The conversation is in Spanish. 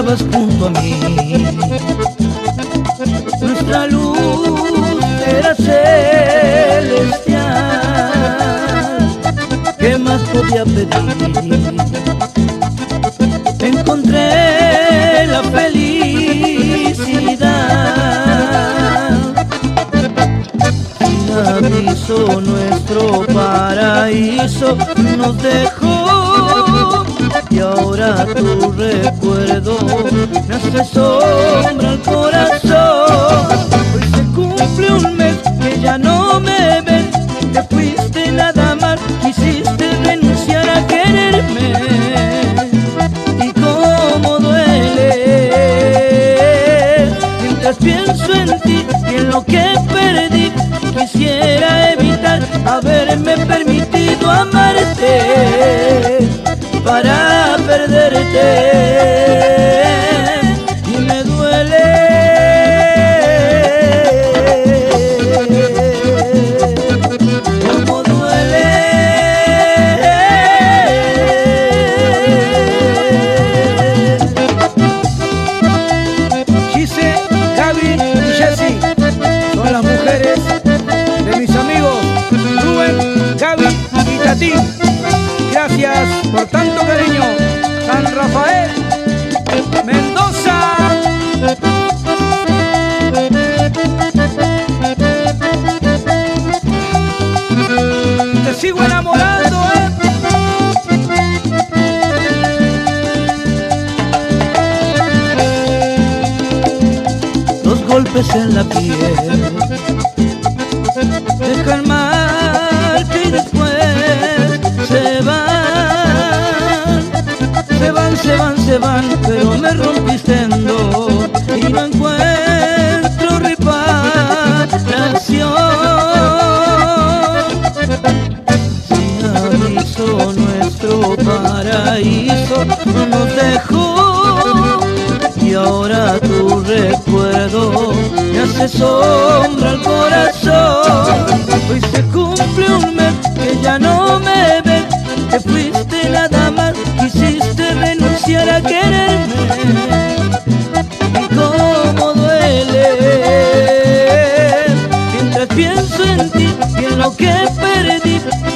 estabas junto a mí. Nuestra luz era celestial. ¿Qué más podía pedir? Encontré la felicidad. Sin aviso nuestro paraíso nos dejó, y ahora tu recuerdo me hace sombra al corazón. Hoy se cumple un mes que ya no me ves, te fuiste nada más, quisiste renunciar a quererme. Y cómo duele, mientras pienso en ti y en lo que perdí, quisiera evitar haberme permitido amarte para perderte, y me duele. Cómo duele. Gise, Gaby y Jessy son las mujeres de mis amigos Rubén, Gaby y Tati. Gracias por tanto cariño. San Rafael, Mendoza. Te sigo enamorando, Los golpes en la piel dejan marca y después se van, pero me rompiste en dos y no encuentro reparación. Sin aviso nuestro paraíso nos dejó, y ahora tu recuerdo me hace sombra al corazón. Hoy se cumple un mes que ya no me ves, te fuiste nada más, quisiste renunciar a quererme. Y cómo duele, mientras pienso en ti y en lo que perdí,